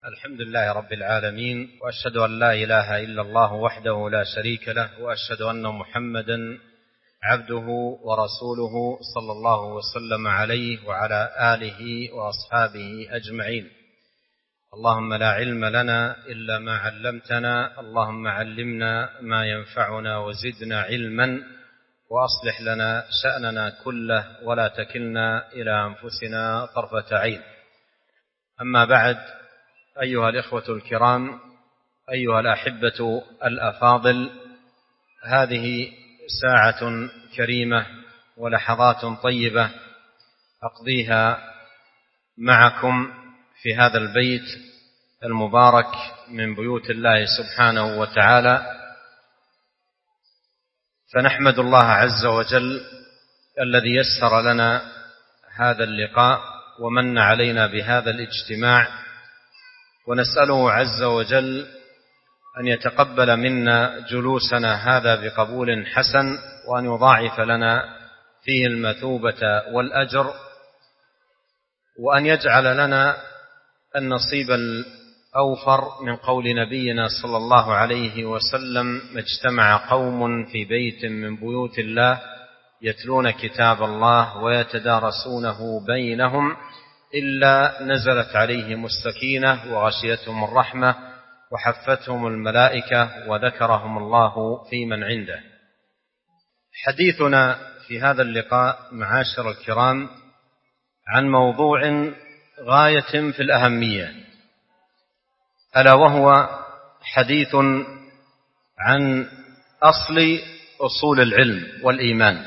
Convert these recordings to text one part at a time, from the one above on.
الحمد لله رب العالمين، وأشهد أن لا إله إلا الله وحده لا شريك له، وأشهد أن محمدا عبده ورسوله صلى الله وسلم عليه وعلى آله وأصحابه أجمعين. اللهم لا علم لنا إلا ما علمتنا، اللهم علمنا ما ينفعنا وزدنا علما، وأصلح لنا شأننا كله ولا تكلنا إلى أنفسنا طرفة عين. أما بعد، أيها الإخوة الكرام، أيها الأحبة الأفاضل، هذه ساعة كريمة ولحظات طيبة أقضيها معكم في هذا البيت المبارك من بيوت الله سبحانه وتعالى، فنحمد الله عز وجل الذي يسر لنا هذا اللقاء ومن علينا بهذا الاجتماع، ونسأله عز وجل أن يتقبل منا جلوسنا هذا بقبول حسن، وأن يضاعف لنا فيه المثوبة والأجر، وأن يجعل لنا النصيب الأوفر من قول نبينا صلى الله عليه وسلم: ما اجتمع قوم في بيت من بيوت الله يتلون كتاب الله ويتدارسونه بينهم إلا نزلت عليهم السكينة وغشيتهم الرحمة وحفتهم الملائكة وذكرهم الله في من عنده. حديثنا في هذا اللقاء معاشر الكرام عن موضوع غاية في الأهمية، ألا وهو حديث عن أصول العلم والإيمان،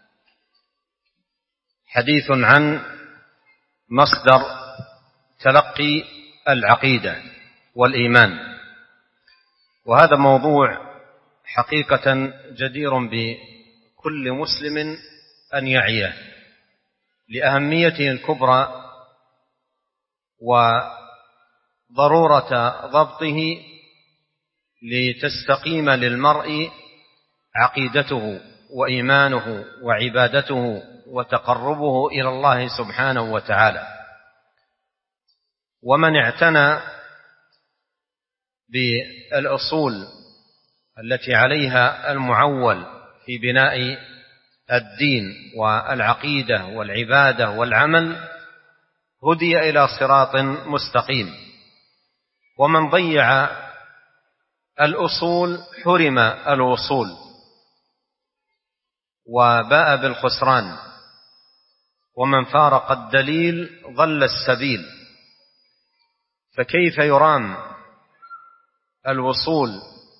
حديث عن مصدر تلقي العقيدة والإيمان. وهذا موضوع حقيقة جدير بكل مسلم أن يعيه لأهميته الكبرى وضرورة ضبطه لتستقيم للمرء عقيدته وإيمانه وعبادته وتقربه إلى الله سبحانه وتعالى. ومن اعتنى بالأصول التي عليها المعول في بناء الدين والعقيدة والعبادة والعمل هدي إلى صراط مستقيم، ومن ضيع الأصول حرم الوصول وباء بالخسران، ومن فارق الدليل ضل السبيل. فكيف يرام الوصول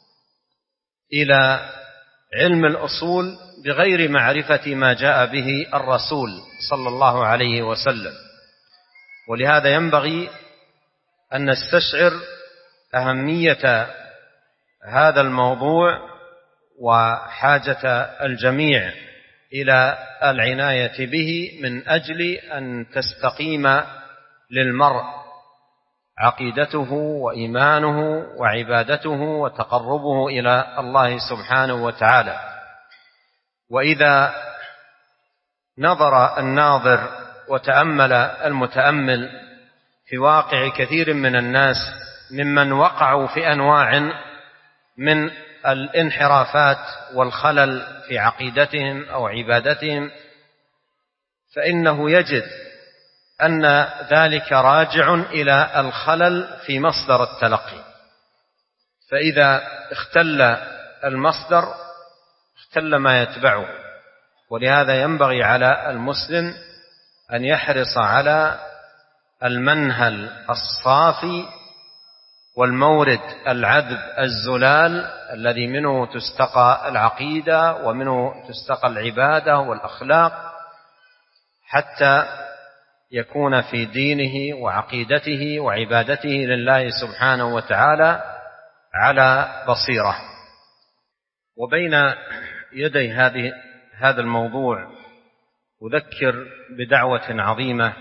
إلى علم الأصول بغير معرفة ما جاء به الرسول صلى الله عليه وسلم؟ ولهذا ينبغي أن نستشعر أهمية هذا الموضوع وحاجة الجميع إلى العناية به من أجل أن تستقيم للمرء عقيدته وإيمانه وعبادته وتقربه إلى الله سبحانه وتعالى. وإذا نظر الناظر وتأمل المتأمل في واقع كثير من الناس ممن وقعوا في أنواع من الانحرافات والخلل في عقيدتهم أو عبادتهم، فإنه يجد أن ذلك راجع إلى الخلل في مصدر التلقي. فإذا اختل المصدر اختل ما يتبعه. ولهذا ينبغي على المسلم أن يحرص على المنهل الصافي والمورد العذب الزلال الذي منه تستقى العقيدة ومنه تستقى العبادة والأخلاق، حتى يكون في دينه وعقيدته وعبادته لله سبحانه وتعالى على بصيرة. وبين يدي هذا الموضوع أذكر بدعوة عظيمة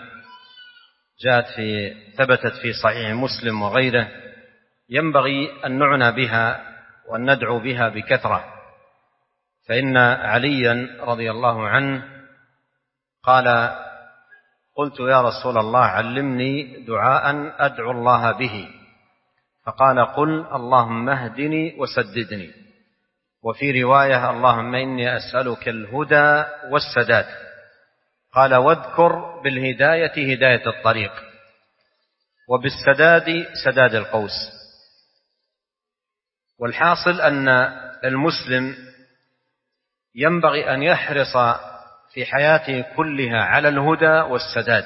ثبتت في صحيح مسلم وغيره، ينبغي أن نعنى بها وأن ندعو بها بكثرة. فإن عليا رضي الله عنه قال: قلت يا رسول الله علمني دعاء أدعو الله به. فقال قل اللهم اهدني وسددني. وفي رواية اللهم إني أسألك الهدى والسداد. قال واذكر بالهداية هداية الطريق، وبالسداد سداد القوس. والحاصل أن المسلم ينبغي أن يحرص في حياته كلها على الهدى والسداد،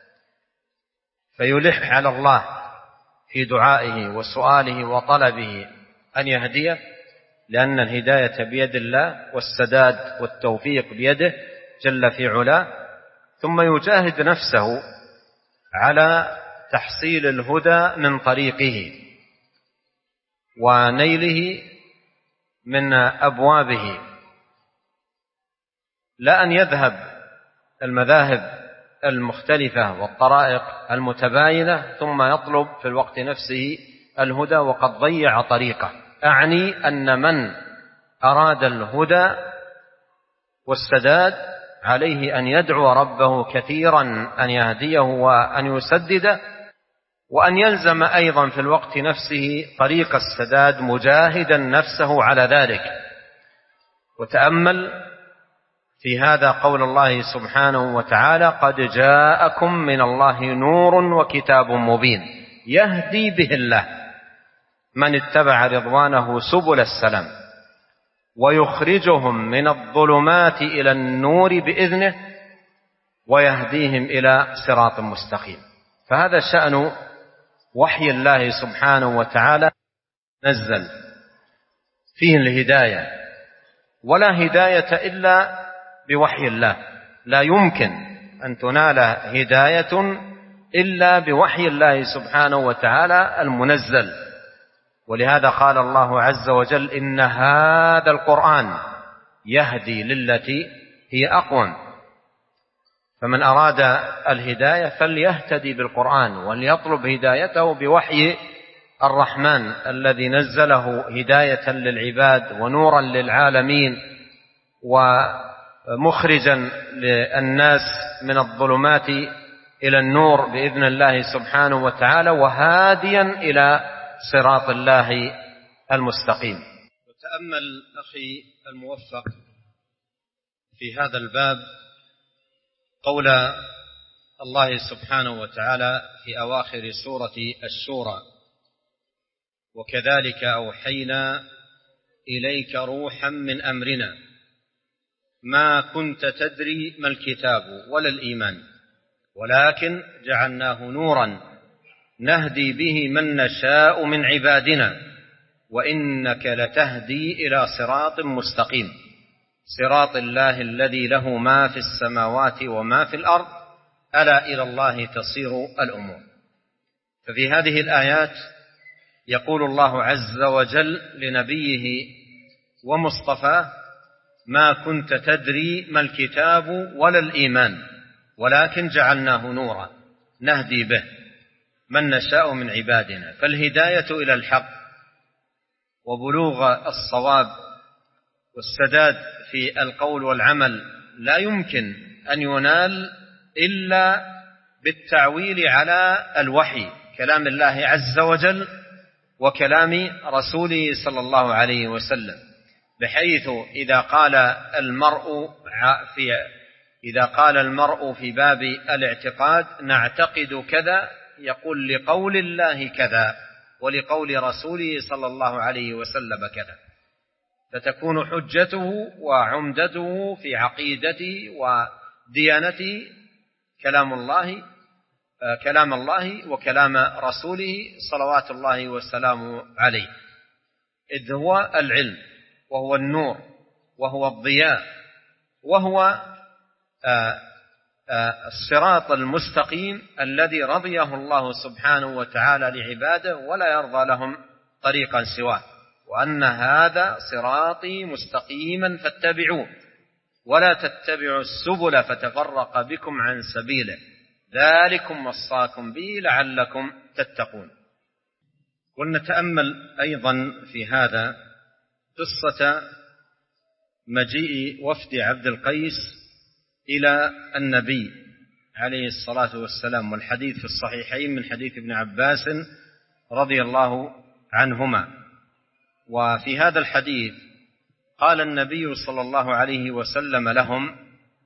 فيلح على الله في دعائه وسؤاله وطلبه أن يهديه، لأن الهداية بيد الله والسداد والتوفيق بيده جل في علاه. ثم يجاهد نفسه على تحصيل الهدى من طريقه ونيله من أبوابه، لا أن يذهب المذاهب المختلفة والطرائق المتباينة ثم يطلب في الوقت نفسه الهدى وقد ضيع طريقه. أعني أن من أراد الهدى والسداد عليه أن يدعو ربه كثيرا أن يهديه وأن يسدده، وأن يلزم أيضا في الوقت نفسه طريق السداد مجاهدا نفسه على ذلك. وتأمل في هذا قول الله سبحانه وتعالى قد جاءكم من الله نور وكتاب مبين يهدي به الله من اتبع رضوانه سبل السلام ويخرجهم من الظلمات إلى النور بإذنه ويهديهم إلى صراط مستقيم. فهذا شأن وحي الله سبحانه وتعالى نزل فيه الهداية، ولا هداية إلا بوحي الله، لا يمكن أن تنال هداية إلا بوحي الله سبحانه وتعالى المنزل. ولهذا قال الله عز وجل إن هذا القرآن يهدي للتي هي أقوم. فمن أراد الهداية فليهتدي بالقرآن وليطلب هدايته بوحي الرحمن الذي نزله هداية للعباد ونورا للعالمين ومخرجا للناس من الظلمات إلى النور بإذن الله سبحانه وتعالى وهاديا إلى صراط الله المستقيم. وتأمل أخي الموفق في هذا الباب قول الله سبحانه وتعالى في أواخر سورة الشورى وكذلك أوحينا إليك روحا من أمرنا ما كنت تدري ما الكتاب ولا الإيمان ولكن جعلناه نورا نهدي به من نشاء من عبادنا وإنك لتهدي إلى صراط مستقيم صراط الله الذي له ما في السماوات وما في الأرض ألا إلى الله تصير الأمور. ففي هذه الآيات يقول الله عز وجل لنبيه ومصطفاه ما كنت تدري ما الكتاب ولا الإيمان ولكن جعلناه نورا نهدي به من نشاء من عبادنا. فالهداية إلى الحق وبلوغ الصواب والسداد في القول والعمل لا يمكن أن ينال إلا بالتعويل على الوحي كلام الله عز وجل وكلام رسوله صلى الله عليه وسلم، بحيث إذا قال المرء في باب الاعتقاد نعتقد كذا يقول لقول الله كذا ولقول رسوله صلى الله عليه وسلم كذا، فتكون حجته وعمدته في عقيدته وديانته كلام الله وكلام رسوله صلوات الله وسلامه عليه، إذ هو العلم وهو النور وهو الضياء وهو الصراط المستقيم الذي رضيه الله سبحانه وتعالى لعباده ولا يرضى لهم طريقا سواه، وأن هذا صراطي مستقيما فاتبعوه ولا تتبعوا السبل فتفرق بكم عن سبيله ذلكم وصاكم به لعلكم تتقون. ولنتأمل أيضا في هذا قصة مجيء وفد عبد القيس إلى النبي عليه الصلاة والسلام، والحديث في الصحيحين من حديث ابن عباس رضي الله عنهما. وفي هذا الحديث قال النبي صلى الله عليه وسلم لهم: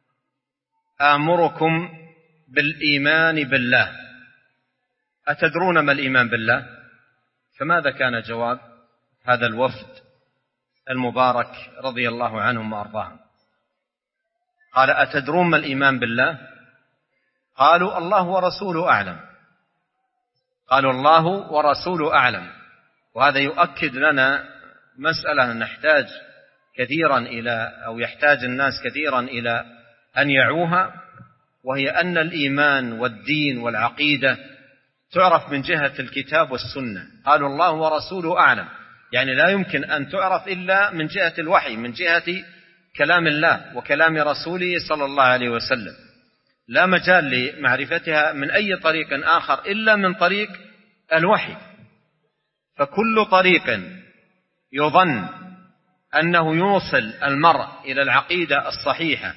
آمركم بالإيمان بالله. أتدرون ما الإيمان بالله؟ فماذا كان جواب هذا الوفد المبارك رضي الله عنهم وأرضاهم؟ قال: أتدرون ما الإيمان بالله؟ قالوا: الله ورسوله أعلم. قالوا: الله ورسوله أعلم. وهذا يؤكد لنا مسألة نحتاج كثيرا إلى، أو يحتاج الناس كثيرا إلى أن يعوها، وهي أن الإيمان والدين والعقيدة تعرف من جهة الكتاب والسنة. قالوا: الله ورسوله أعلم، يعني لا يمكن أن تعرف إلا من جهة الوحي، من جهة كلام الله وكلام رسوله صلى الله عليه وسلم. لا مجال لمعرفتها من أي طريق آخر إلا من طريق الوحي. فكل طريق يظن أنه يوصل المرء إلى العقيدة الصحيحة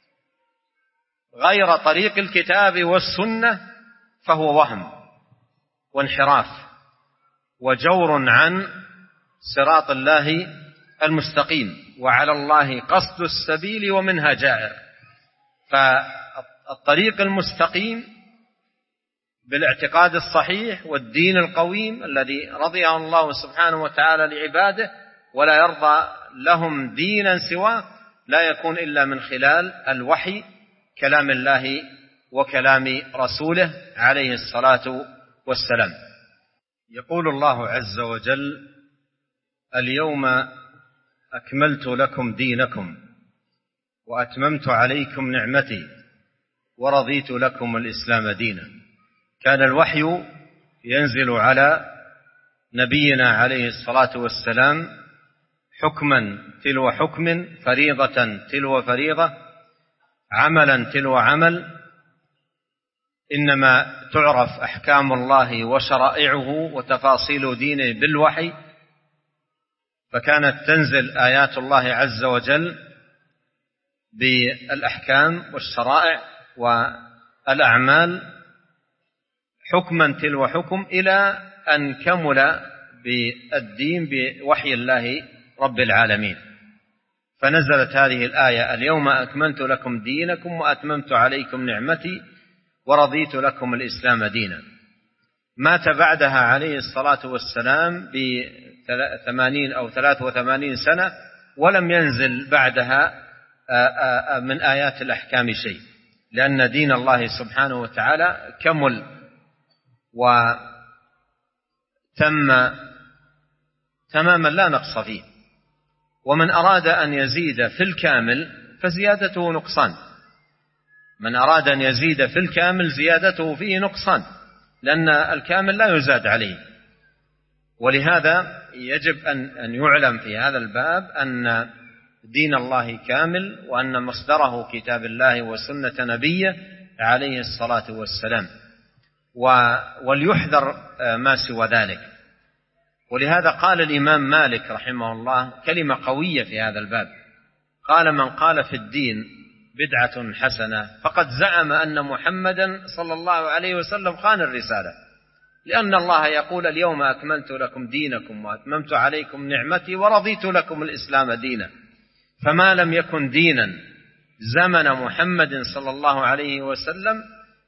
غير طريق الكتاب والسنة فهو وهم وانحراف وجور عن صراط الله المستقيم، وعلى الله قصد السبيل ومنها جائر. فالطريق المستقيم بالاعتقاد الصحيح والدين القويم الذي رضيه الله سبحانه وتعالى لعباده ولا يرضى لهم دينا سواه، لا يكون إلا من خلال الوحي، كلام الله وكلام رسوله عليه الصلاة والسلام. يقول الله عز وجل: اليوم أكملت لكم دينكم وأتممت عليكم نعمتي ورضيت لكم الإسلام دينا. كان الوحي ينزل على نبينا عليه الصلاة والسلام حكما تلو حكم، فريضة تلو فريضة، عملا تلو عمل. إنما تعرف أحكام الله وشرائعه وتفاصيل دينه بالوحي. فكانت تنزل آيات الله عز وجل بالأحكام والشرائع والأعمال حكما تلو حكم، إلى أن كمل بالدين بوحي الله رب العالمين. فنزلت هذه الآية: اليوم أكملت لكم دينكم وأتممت عليكم نعمتي ورضيت لكم الإسلام دينا. مات بعدها عليه الصلاة والسلام ب80 أو 83 سنة، ولم ينزل بعدها من آيات الأحكام شيء، لأن دين الله سبحانه وتعالى كمل وتم تماما لا نقص فيه. ومن أراد أن يزيد في الكامل فزيادته نقصان. من أراد أن يزيد في الكامل زيادته فيه نقصان، لأن الكامل لا يزاد عليه. ولهذا يجب أن يعلم في هذا الباب أن دين الله كامل، وأن مصدره كتاب الله وسنة نبيه عليه الصلاة والسلام، وليحذر ما سوى ذلك. ولهذا قال الإمام مالك رحمه الله كلمة قوية في هذا الباب، قال: من قال في الدين بدعة حسنة فقد زعم أن محمدا صلى الله عليه وسلم خان الرسالة، لأن الله يقول: اليوم أكملت لكم دينكم وأتممت عليكم نعمتي ورضيت لكم الإسلام دينا. فما لم يكن دينا زمن محمد صلى الله عليه وسلم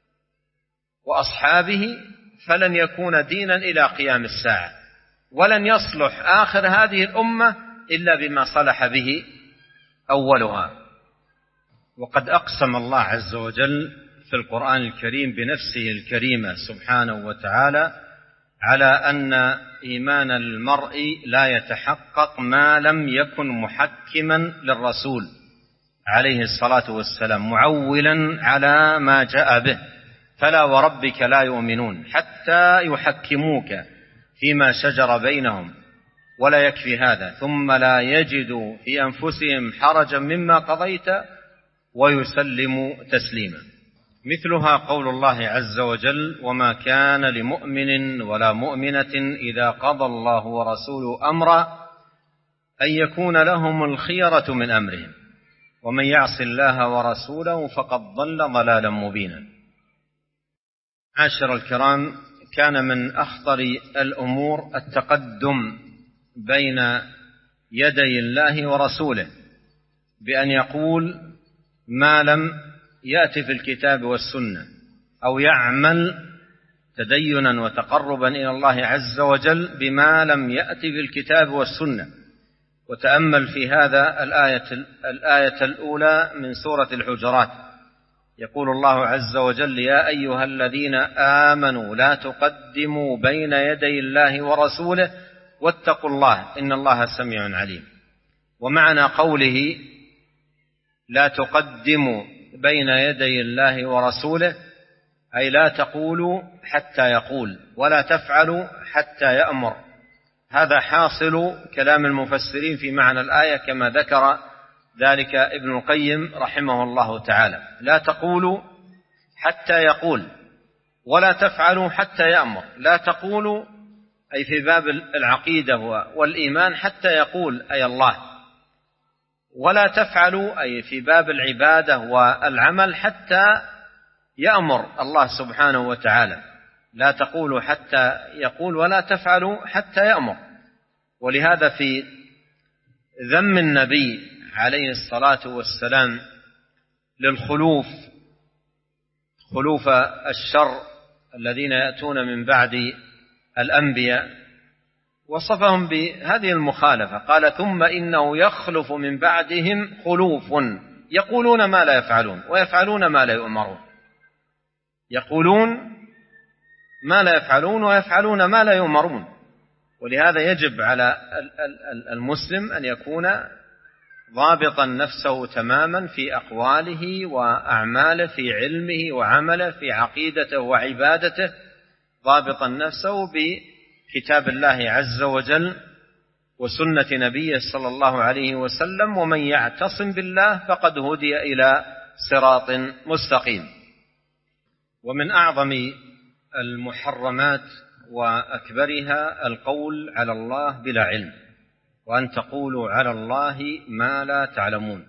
وأصحابه فلن يكون دينا إلى قيام الساعة، ولن يصلح آخر هذه الأمة إلا بما صلح به أولها. وقد أقسم الله عز وجل في القرآن الكريم بنفسه الكريمة سبحانه وتعالى على أن إيمان المرء لا يتحقق ما لم يكن محكما للرسول عليه الصلاة والسلام معولا على ما جاء به. فلا وربك لا يؤمنون حتى يحكموك فيما شجر بينهم ولا يكفي هذا ثم لا يجدوا في أنفسهم حرجا مما قضيت ويسلموا تسليما. مثلها قول الله عز وجل: وما كان لمؤمن ولا مؤمنة إذا قضى الله ورسوله أمرا أن يكون لهم الخيرة من أمرهم ومن يعص الله ورسوله فقد ضل ضلالا مبينا. عاشر الكرام، كان من أخطر الأمور التقدم بين يدي الله ورسوله بأن يقول ما لم يأتي في الكتاب والسنة، أو يعمل تدينا وتقربا إلى الله عز وجل بما لم يأتي في الكتاب والسنة. وتأمل في هذا الآية الأولى من سورة الحجرات، يقول الله عز وجل: يا أيها الذين آمنوا لا تقدموا بين يدي الله ورسوله واتقوا الله إن الله سميع عليم. ومعنى قوله لا تقدموا بين يدي الله ورسوله أي لا تقولوا حتى يقول، ولا تفعلوا حتى يأمر. هذا حاصل كلام المفسرين في معنى الآية كما ذكر ذلك ابن القيم رحمه الله تعالى: لا تقولوا حتى يقول، ولا تفعلوا حتى يأمر. لا تقولوا أي في باب العقيدة والإيمان حتى يقول أي الله، ولا تفعلوا أي في باب العبادة والعمل حتى يأمر الله سبحانه وتعالى. لا تقولوا حتى يقول ولا تفعلوا حتى يأمر. ولهذا في ذم النبي عليه الصلاة والسلام خلوف الشر الذين يأتون من بعد الأنبياء، وصفهم بهذه المخالفة، قال: ثم إنه يخلف من بعدهم خلوف يقولون ما لا يفعلون ويفعلون ما لا يؤمرون. يقولون ما لا يفعلون ويفعلون ما لا يؤمرون. ولهذا يجب على المسلم أن يكون ضابطا نفسه تماما في أقواله وأعماله، في علمه وعمله، في عقيدته وعبادته، ضابطا نفسه بكتاب الله عز وجل وسنة نبيه صلى الله عليه وسلم. ومن يعتصم بالله فقد هدي إلى صراط مستقيم. ومن أعظم المحرمات وأكبرها القول على الله بلا علم، وأن تقولوا على الله ما لا تعلمون.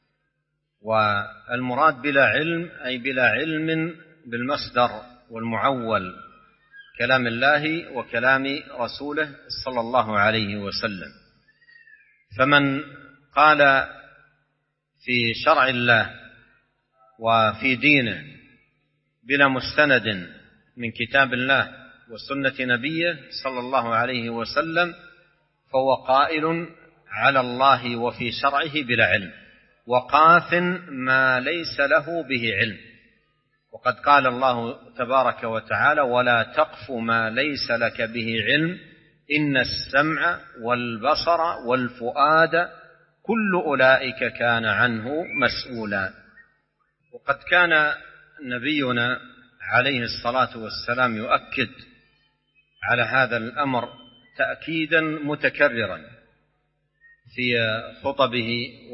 والمراد بلا علم أي بلا علم بالمصدر والمعول، كلام الله وكلام رسوله صلى الله عليه وسلم. فمن قال في شرع الله وفي دينه بلا مستند من كتاب الله وسنة نبيه صلى الله عليه وسلم فهو قائل على الله وفي شرعه بلا علم، وقاف ما ليس له به علم. وقد قال الله تبارك وتعالى: ولا تقف ما ليس لك به علم إن السمع والبصر والفؤاد كل أولئك كان عنه مسؤولا. وقد كان نبينا عليه الصلاة والسلام يؤكد على هذا الأمر تأكيدا متكررا في خطبه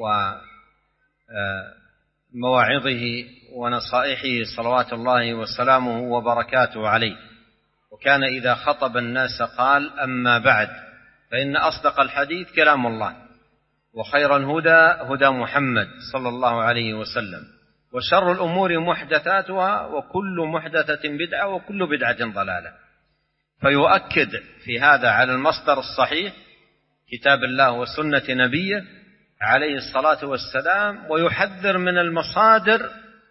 ومواعظه ونصائحه صلوات الله وسلامه وبركاته عليه. وكان إذا خطب الناس قال: أما بعد فإن أصدق الحديث كلام الله، وخير الهدى هدى محمد صلى الله عليه وسلم، وشر الأمور محدثاتها وكل محدثة بدعة وكل بدعة ضلالة. فيؤكد في هذا على المصدر الصحيح كتاب الله وسنة نبيه عليه الصلاة والسلام، ويحذر من المصادر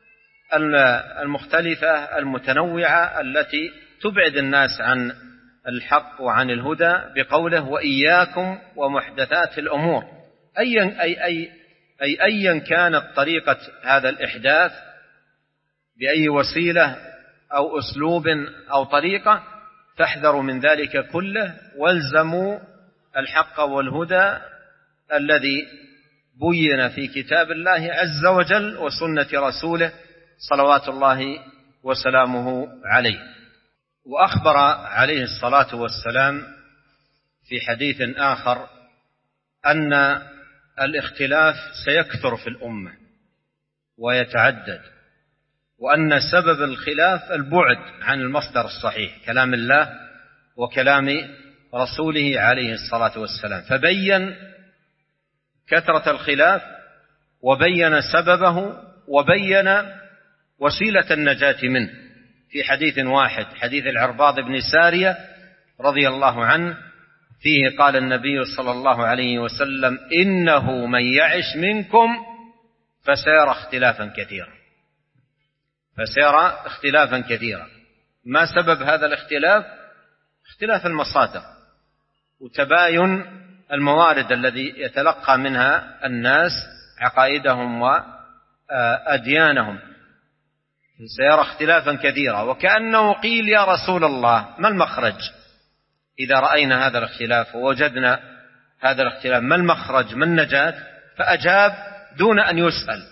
المختلفة المتنوعة التي تبعد الناس عن الحق وعن الهدى بقوله: وإياكم ومحدثات الأمور. أيا كانت طريقة هذا الإحداث بأي وسيلة أو أسلوب أو طريقة، فاحذروا من ذلك كله، والزموا الحق والهدى الذي بين في كتاب الله عز وجل وسنة رسوله صلوات الله وسلامه عليه. وأخبر عليه الصلاة والسلام في حديث آخر أن الاختلاف سيكثر في الأمة ويتعدد، وأن سبب الخلاف البعد عن المصدر الصحيح كلام الله وكلام رسوله عليه الصلاة والسلام. فبين كثرة الخلاف وبين سببه وبين وسيلة النجاة منه، في حديث واحد، حديث العرباض بن سارية رضي الله عنه، فيه قال النبي صلى الله عليه وسلم: إنه من يعش منكم فسيرى اختلافا كثيرا. ما سبب هذا الاختلاف؟ اختلاف المصادر وتباين الموارد الذي يتلقى منها الناس عقائدهم وأديانهم، سيرى اختلافا كثيرا. وكأنه قيل: يا رسول الله، ما المخرج إذا رأينا هذا الاختلاف ووجدنا هذا الاختلاف؟ ما المخرج؟ ما النجاة؟ فأجاب دون أن يسأل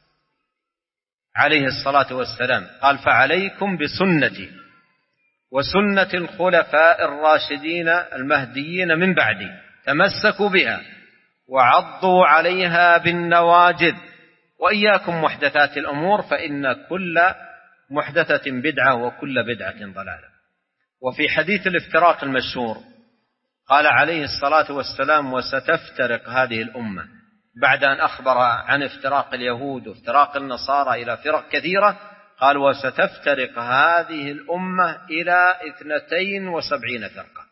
عليه الصلاة والسلام، قال: فعليكم بسنتي وسنة الخلفاء الراشدين المهديين من بعدي، تمسكوا بها وعضوا عليها بالنواجذ، وإياكم محدثات الأمور، فإن كل محدثة بدعة وكل بدعة ضلالة. وفي حديث الافتراق المشهور قال عليه الصلاة والسلام: وستفترق هذه الأمة، بعد أن أخبر عن افتراق اليهود وافتراق النصارى إلى فرق كثيرة، قال: وستفترق هذه الأمة إلى 72 فرقة،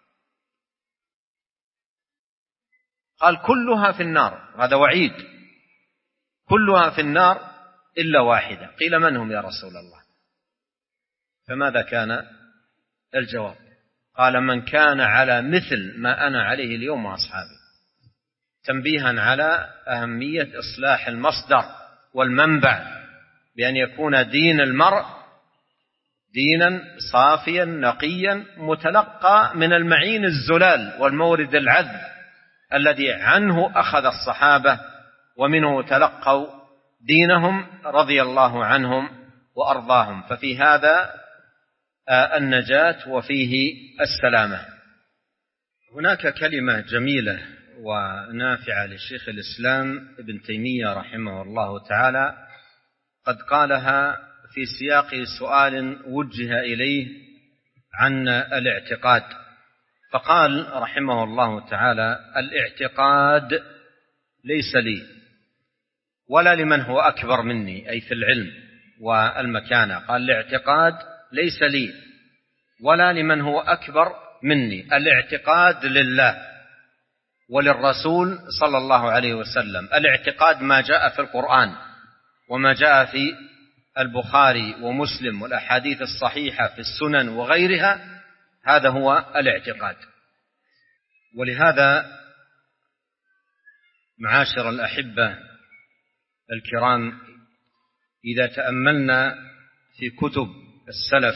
قال: كلها في النار. هذا وعيد، كلها في النار إلا واحدة. قيل: من هم يا رسول الله؟ فماذا كان الجواب؟ قال: من كان على مثل ما أنا عليه اليوم وأصحابي، تنبيها على أهمية إصلاح المصدر والمنبع، بأن يكون دين المرء دينا صافيا نقيا متلقى من المعين الزلال والمورد العذب الذي عنه أخذ الصحابة ومنه تلقوا دينهم رضي الله عنهم وأرضاهم. ففي هذا النجاة وفيه السلامة. هناك كلمة جميلة ونافعة لشيخ الإسلام ابن تيمية رحمه الله تعالى، قد قالها في سياق سؤال وجه إليه عن الاعتقاد، فقال رحمه الله تعالى: الاعتقاد ليس لي ولا لمن هو أكبر مني، أي في العلم والمكانة. قال: الاعتقاد ليس لي ولا لمن هو أكبر مني، الاعتقاد لله وللرسول صلى الله عليه وسلم. الاعتقاد ما جاء في القرآن وما جاء في البخاري ومسلم والأحاديث الصحيحة في السنن وغيرها، هذا هو الاعتقاد. ولهذا معاشر الأحبة الكرام، إذا تأملنا في كتب السلف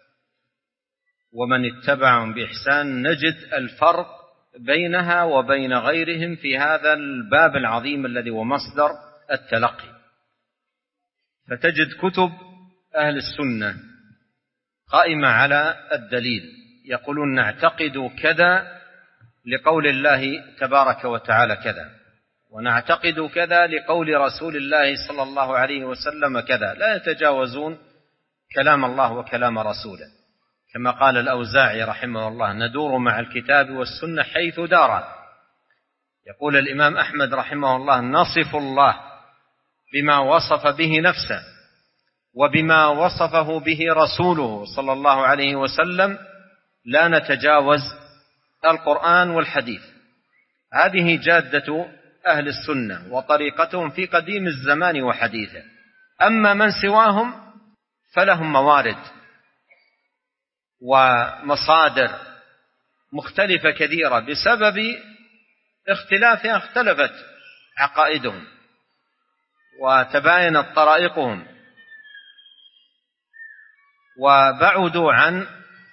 ومن اتبعهم بإحسان، نجد الفرق بينها وبين غيرهم في هذا الباب العظيم الذي هو مصدر التلقي. فتجد كتب أهل السنة قائمة على الدليل، يقولون: نعتقد كذا لقول الله تبارك وتعالى كذا، ونعتقد كذا لقول رسول الله صلى الله عليه وسلم كذا، لا يتجاوزون كلام الله وكلام رسوله. كما قال الأوزاعي رحمه الله: ندور مع الكتاب والسنة حيث دار. يقول الإمام أحمد رحمه الله: نصف الله بما وصف به نفسه وبما وصفه به رسوله صلى الله عليه وسلم، لا نتجاوز القرآن والحديث. هذه جادة أهل السنة وطريقتهم في قديم الزمان وحديثه. أما من سواهم فلهم موارد ومصادر مختلفة كثيرة، بسبب اختلافها اختلفت عقائدهم وتباينت طرائقهم وبعدوا عن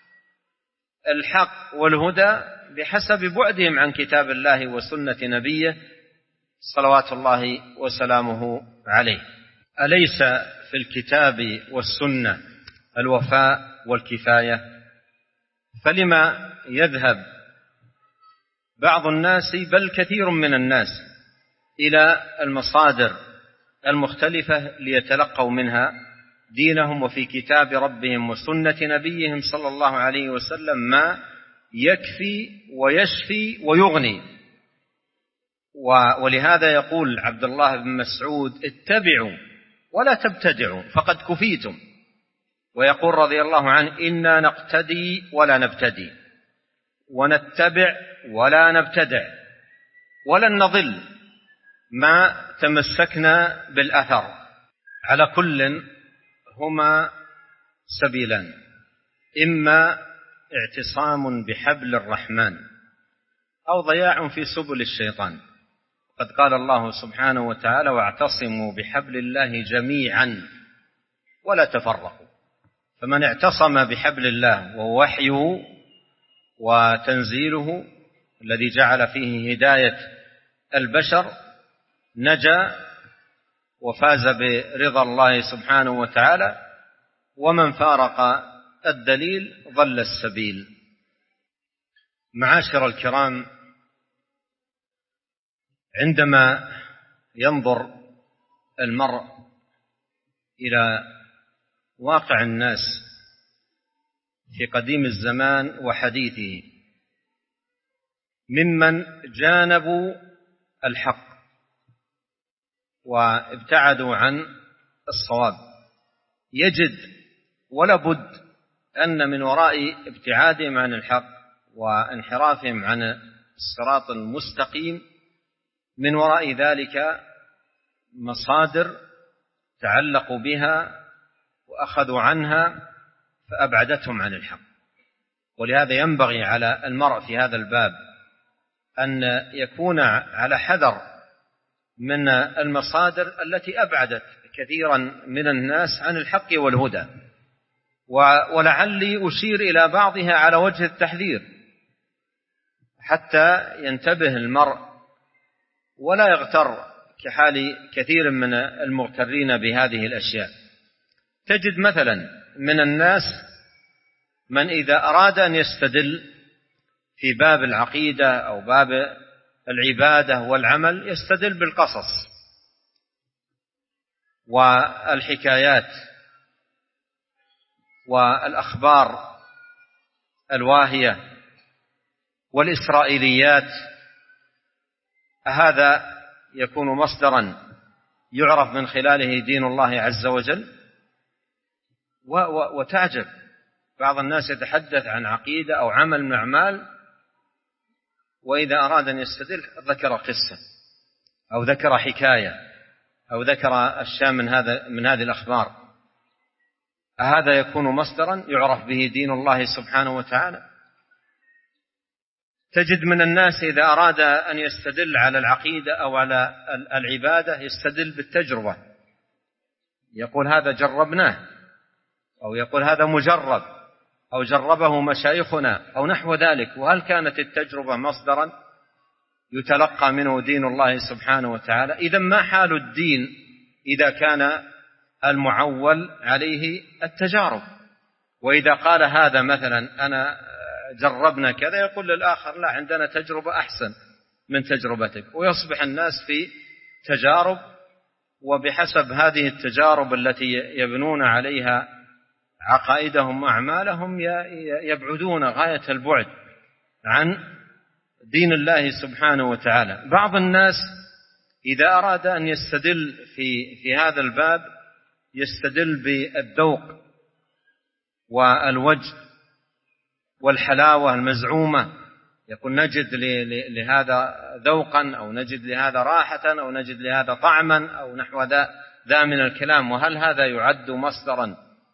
الحق والهدى بحسب بعدهم عن كتاب الله وسنة نبيه صلوات الله وسلامه عليه. أليس في الكتاب والسنة الوفاء والكفاية؟ فلما يذهب بعض الناس بل كثير من الناس إلى المصادر المختلفة ليتلقوا منها دينهم، وفي كتاب ربهم وسنة نبيهم صلى الله عليه وسلم ما يكفي ويشفي ويغني. ولهذا يقول عبد الله بن مسعود: اتبعوا ولا تبتدعوا فقد كفيتم. ويقول رضي الله عنه: إنا نقتدي ولا نبتدي، ونتبع ولا نبتدع، ولن نضل ما تمسكنا بالأثر. على كل هما سبيلان: إما اعتصام بحبل الرحمن، أو ضياع في سبل الشيطان. قد قال الله سبحانه وتعالى: واعتصموا بحبل الله جميعا ولا تفرقوا. فمن اعتصم بحبل الله وهو وحيه وتنزيله الذي جعل فيه هداية البشر نجا وفاز برضا الله سبحانه وتعالى، ومن فارق الدليل ضل السبيل. معاشر الكرام، عندما ينظر المرء إلى واقع الناس في قديم الزمان وحديثه ممن جانبوا الحق وابتعدوا عن الصواب، يجد ولا بد أن من وراء ابتعادهم عن الحق وانحرافهم عن الصراط المستقيم من وراء ذلك مصادر تعلقوا بها وأخذوا عنها فأبعدتهم عن الحق. ولهذا ينبغي على المرء في هذا الباب أن يكون على حذر من المصادر التي أبعدت كثيرا من الناس عن الحق والهدى، ولعلي أشير إلى بعضها على وجه التحذير حتى ينتبه المرء ولا يغتر كحال كثير من المغترين بهذه الأشياء. تجد مثلا من الناس من إذا أراد أن يستدل في باب العقيدة أو باب العبادة والعمل يستدل بالقصص والحكايات والأخبار الواهية والإسرائيليات. هذا يكون مصدرا يعرف من خلاله دين الله عز وجل. وتعجب بعض الناس يتحدث عن عقيدة أو عمل من أعمال، وإذا أراد أن يستدل ذكر قصة أو ذكر حكاية أو ذكر أشياء من هذه الأخبار. هذا يكون مصدرا يعرف به دين الله سبحانه وتعالى. تجد من الناس إذا أراد أن يستدل على العقيدة أو على العبادة يستدل بالتجربة، يقول هذا جربناه، أو يقول هذا مجرب، أو جربه مشايخنا، أو نحو ذلك. وهل كانت التجربة مصدرا يتلقى منه دين الله سبحانه وتعالى؟ إذن ما حال الدين إذا كان المعول عليه التجارب؟ وإذا قال هذا مثلا أنا جربنا كذا، يقول للآخر لا، عندنا تجربة أحسن من تجربتك، ويصبح الناس في تجارب، وبحسب هذه التجارب التي يبنون عليها عقائدهم وأعمالهم يبعدون غاية البعد عن دين الله سبحانه وتعالى. بعض الناس إذا أراد أن يستدل في هذا الباب يستدل بالذوق والوجد والحلاوة المزعومة، يقول نجد لهذا ذوقا، أو نجد لهذا راحة، أو نجد لهذا طعما، أو نحو ذا من الكلام. وهل هذا يعد مصدرا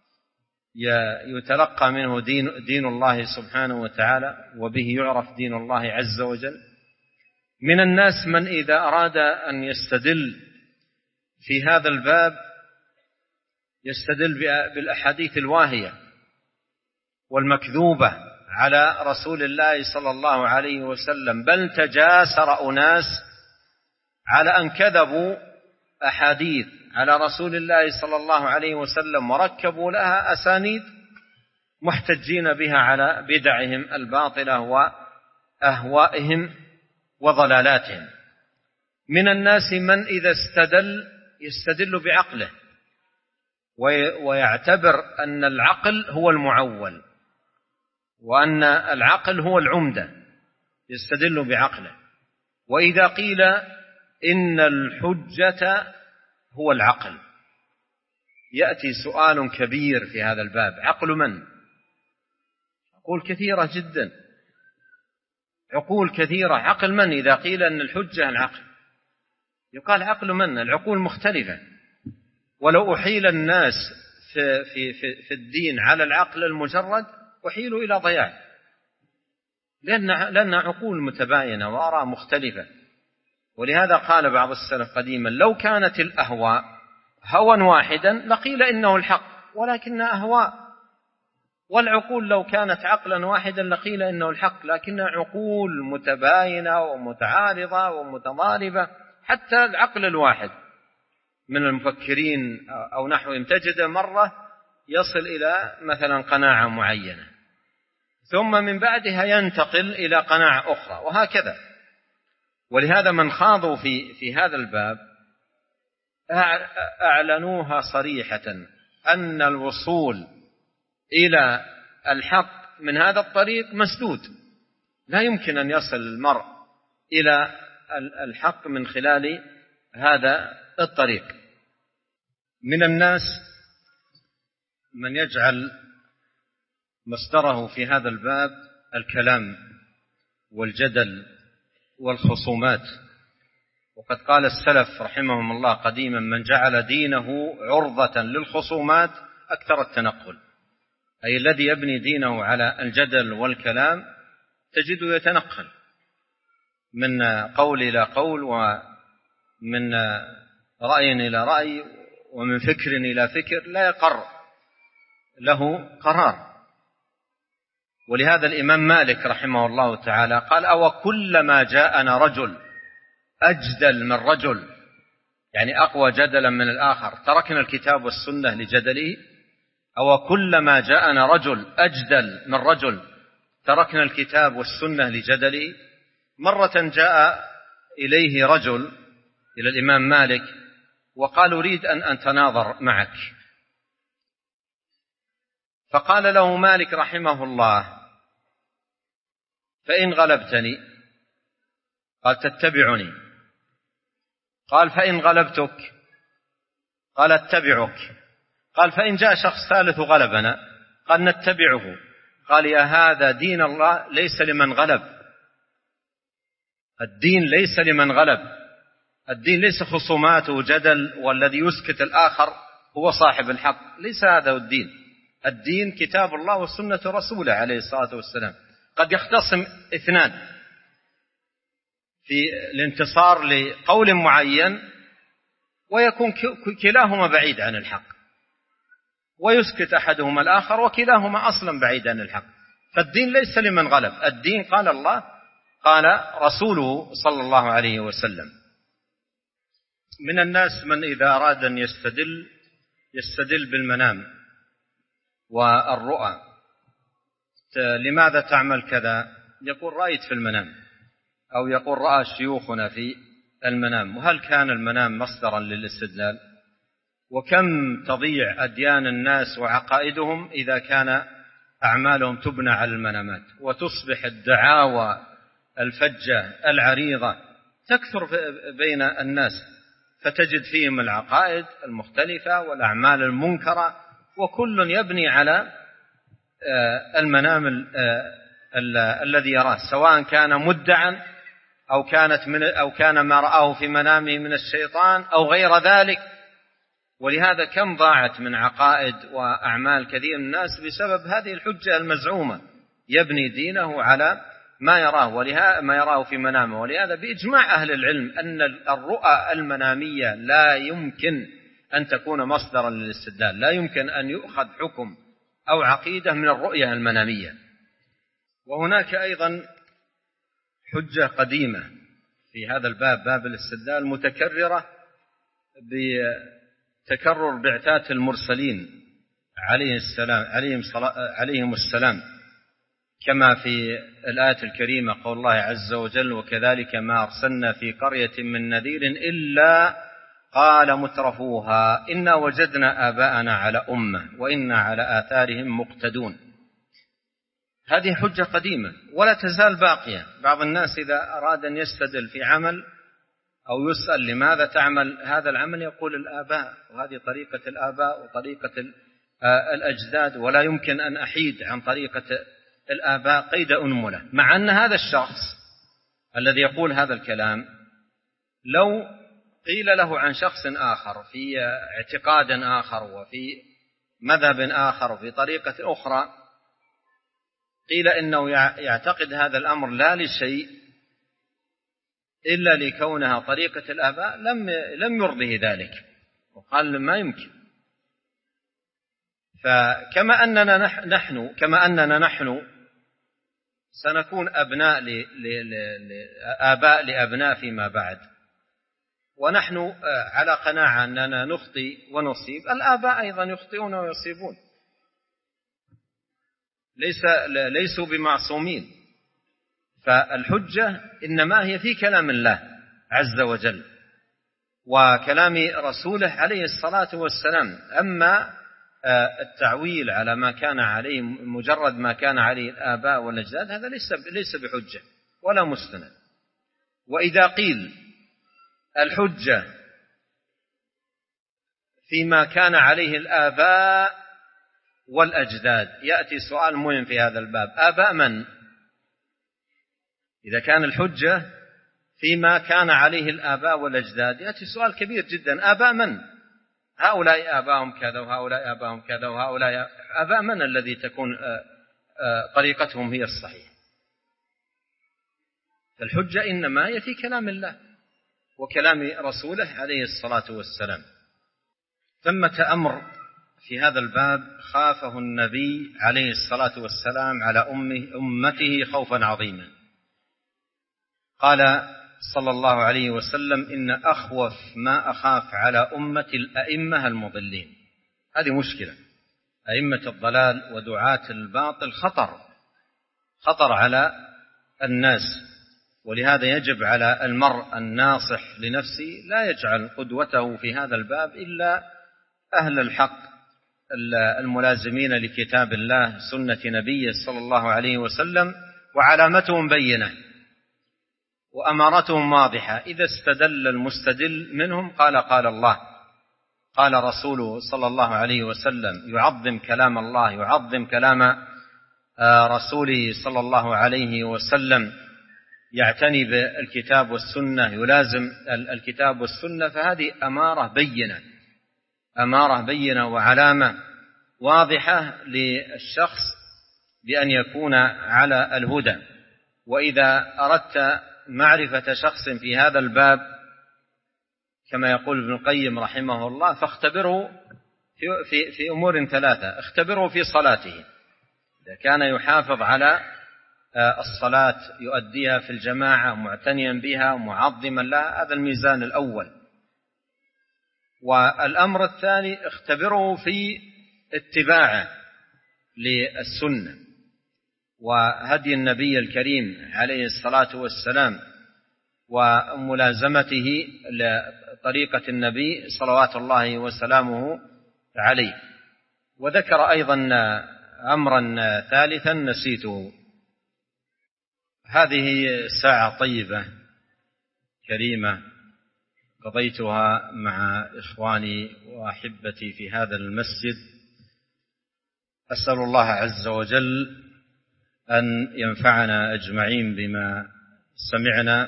يتلقى منه دين الله سبحانه وتعالى وبه يعرف دين الله عز وجل؟ من الناس من إذا أراد أن يستدل في هذا الباب يستدل بالأحاديث الواهية والمكذوبة على رسول الله صلى الله عليه وسلم، بل تجاسر أناس على أن كذبوا أحاديث على رسول الله صلى الله عليه وسلم وركبوا لها أسانيد محتجين بها على بدعهم الباطلة وأهوائهم وضلالاتهم. من الناس من إذا استدل يستدل بعقله ويعتبر أن العقل هو المعول وأن العقل هو العمدة، يستدل بعقله. وإذا قيل إن الحجة هو العقل يأتي سؤال كبير في هذا الباب: عقل من؟ عقول كثيرة جدا، عقول كثيرة. عقل من؟ إذا قيل أن الحجة العقل، يقال عقل من؟ العقول مختلفة. ولو أحيل الناس في الدين على العقل المجرد أحيلوا إلى ضياع، لأن عقول متباينة وآراء مختلفة. ولهذا قال بعض السلف قديما: لو كانت الأهواء هوى واحدا لقيل إنه الحق ولكنها أهواء، والعقول لو كانت عقلا واحدا لقيل إنه الحق، لكنها عقول متباينة ومتعارضة ومتضاربة. حتى العقل الواحد من المفكرين أو نحوهم تجد مرة يصل إلى مثلا قناعة معينة، ثم من بعدها ينتقل إلى قناعة أخرى، وهكذا. ولهذا من خاضوا في هذا الباب أعلنوها صريحة أن الوصول إلى الحق من هذا الطريق مسدود، لا يمكن أن يصل المرء إلى الحق من خلال هذا الطريق. من الناس من يجعل مصدره في هذا الباب الكلام والجدل والخصومات، وقد قال السلف رحمهم الله قديما: من جعل دينه عرضة للخصومات أكثر التنقل. أي الذي يبني دينه على الجدل والكلام تجده يتنقل من قول إلى قول، ومن رأي إلى رأي، ومن فكر إلى فكر، لا يقر له قرار. ولهذا الإمام مالك رحمه الله تعالى قال: أو كلما جاءنا رجل أجدل من رجل، يعني أقوى جدلا من الآخر، تركنا الكتاب والسنة لجدله؟ أو كلما جاءنا رجل أجدل من رجل تركنا الكتاب والسنة لجدله؟ مرة جاء إليه رجل إلى الإمام مالك وقال: أريد أن أتناظر معك. فقال له مالك رحمه الله: فإن غلبتني؟ قال: تتبعني. قال: فإن غلبتك؟ قال: اتبعك. قال: فإن جاء شخص ثالث غلبنا؟ قال: نتبعه. قال: يا هذا دين الله ليس لمن غلب، الدين ليس لمن غلب، الدين ليس خصومات وجدل والذي يسكت الآخر هو صاحب الحق، ليس هذا الدين. الدين كتاب الله وسنة رسوله عليه الصلاة والسلام. قد يختصم اثنان في الانتصار لقول معين ويكون كلاهما بعيد عن الحق، ويسكت أحدهما الآخر وكلاهما أصلا بعيد عن الحق. فالدين ليس لمن غلب، الدين قال الله قال رسوله صلى الله عليه وسلم. من الناس من إذا أراد أن يستدل بالمنام والرؤى. لماذا تعمل كذا؟ يقول: رأيت في المنام، أو يقول: رأى شيوخنا في المنام. وهل كان المنام مصدرا للاستدلال؟ وكم تضيع أديان الناس وعقائدهم إذا كان أعمالهم تبنى على المنامات، وتصبح الدعاوى الفجة العريضة تكثر بين الناس، فتجد فيهم العقائد المختلفة والأعمال المنكرة، وكل يبني على المنام الذي يراه، سواء كان مدعا أو كان ما رآه في منامه من الشيطان أو غير ذلك. ولهذا كم ضاعت من عقائد وأعمال كثير من الناس بسبب هذه الحجة المزعومة، يبني دينه على ما يراه في منامه. ولهذا بإجماع أهل العلم أن الرؤى المنامية لا يمكن أن تكون مصدرا للاستدلال، لا يمكن أن يؤخذ حكم أو عقيدة من الرؤية المنامية. وهناك أيضا حجة قديمة في هذا الباب، باب الاستدلال، متكررة بتكرر بعثات المرسلين عليهم السلام، كما في الآية الكريمة قول الله عز وجل: وكذلك ما أرسلنا في قرية من نذير إلا قال مترفوها إنا وجدنا آباءنا على أمة وإنا على آثارهم مقتدون. هذه حجة قديمة ولا تزال باقية. بعض الناس إذا أراد أن يستدل في عمل أو يسأل لماذا تعمل هذا العمل يقول الآباء، وهذه طريقة الآباء وطريقة الأجداد، ولا يمكن أن أحيد عن طريقة الآباء قيد أنملة. مع أن هذا الشخص الذي يقول هذا الكلام لو قيل له عن شخص آخر في اعتقاد آخر وفي مذهب آخر وفي طريقة أخرى، قيل إنه يعتقد هذا الأمر لا لشيء إلا لكونها طريقة الآباء، لم يرضه ذلك وقال ما يمكن. فكما أننا نحن سنكون أبناء آباء لأبناء فيما بعد، ونحن على قناعة أننا نخطئ ونصيب، الآباء أيضا يخطئون ويصيبون، ليسوا بمعصومين. فالحجة إنما هي في كلام الله عز وجل وكلام رسوله عليه الصلاة والسلام. أما التعويل على ما كان عليه مجرد ما كان عليه الآباء والأجداد هذا ليس بحجة ولا مستند. وإذا قيل الحجة فيما كان عليه الآباء والأجداد، يأتي سؤال مهم في هذا الباب: آباء من؟ إذا كان الحجة فيما كان عليه الآباء والأجداد يأتي سؤال كبير جدا: آباء من؟ هؤلاء آباءهم كذا وهؤلاء آباءهم كذا وهؤلاء آباء من الذي تكون طريقتهم هي الصحيحة؟ فالحجة إنما هي في كلام الله وكلام رسوله عليه الصلاة والسلام. ثمة أمر في هذا الباب خافه النبي عليه الصلاة والسلام على أمته خوفا عظيما. قال صلى الله عليه وسلم: إن أخوف ما أخاف على أمة الأئمة المضلين. هذه مشكلة، أئمة الضلال ودعاة الباطل خطر على الناس، ولهذا يجب على المرء الناصح لنفسه لا يجعل قدوته في هذا الباب إلا أهل الحق الملازمين لكتاب الله سنة نبيه صلى الله عليه وسلم، وعلامتهم بينة وأمارتهم واضحة. إذا استدل المستدل منهم قال الله، قال رسوله صلى الله عليه وسلم، يعظم كلام الله، يعظم كلام رسوله صلى الله عليه وسلم، يعتني بالكتاب والسنة، يلازم الكتاب والسنة، فهذه أمارة بينة وعلامة واضحة للشخص بأن يكون على الهدى. وإذا أردت معرفة شخص في هذا الباب كما يقول ابن القيم رحمه الله فاختبره في أمور ثلاثة: اختبره في صلاته، إذا كان يحافظ على الصلاة يؤديها في الجماعة معتنيا بها معظما لها، هذا الميزان الأول. والأمر الثاني: اختبره في اتباعه للسنة وهدي النبي الكريم عليه الصلاة والسلام وملازمته لطريقة النبي صلوات الله وسلامه عليه. وذكر أيضا أمرا ثالثا نسيته. هذه ساعة طيبة كريمة قضيتها مع إخواني وأحبتي في هذا المسجد، أسأل الله عز وجل أن ينفعنا أجمعين بما سمعنا،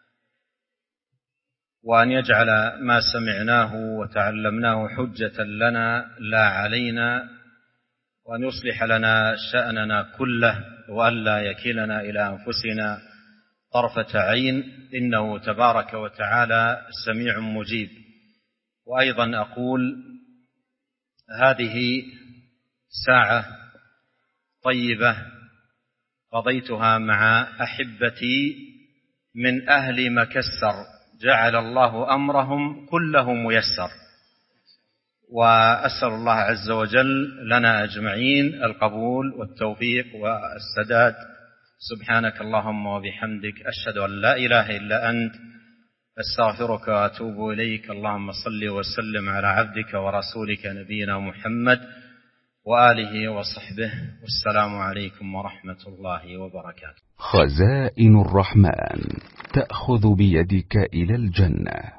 وأن يجعل ما سمعناه وتعلمناه حجة لنا لا علينا، وأن يصلح لنا شأننا كله، وأن لا يكلنا إلى أنفسنا طرفة عين، إنه تبارك وتعالى سميع مجيب. وأيضا أقول هذه ساعة طيبة قضيتها مع أحبتي من أهل مكسر، جعل الله أمرهم كله ميسر، وأسأل الله عز وجل لنا أجمعين القبول والتوفيق والسداد. سبحانك اللهم وبحمدك، أشهد أن لا إله إلا أنت، أستغفرك وأتوب إليك. اللهم صل وسلم على عبدك ورسولك نبينا محمد وآله وصحبه، والسلام عليكم ورحمة الله وبركاته. خزائن الرحمن تأخذ بيدك إلى الجنة.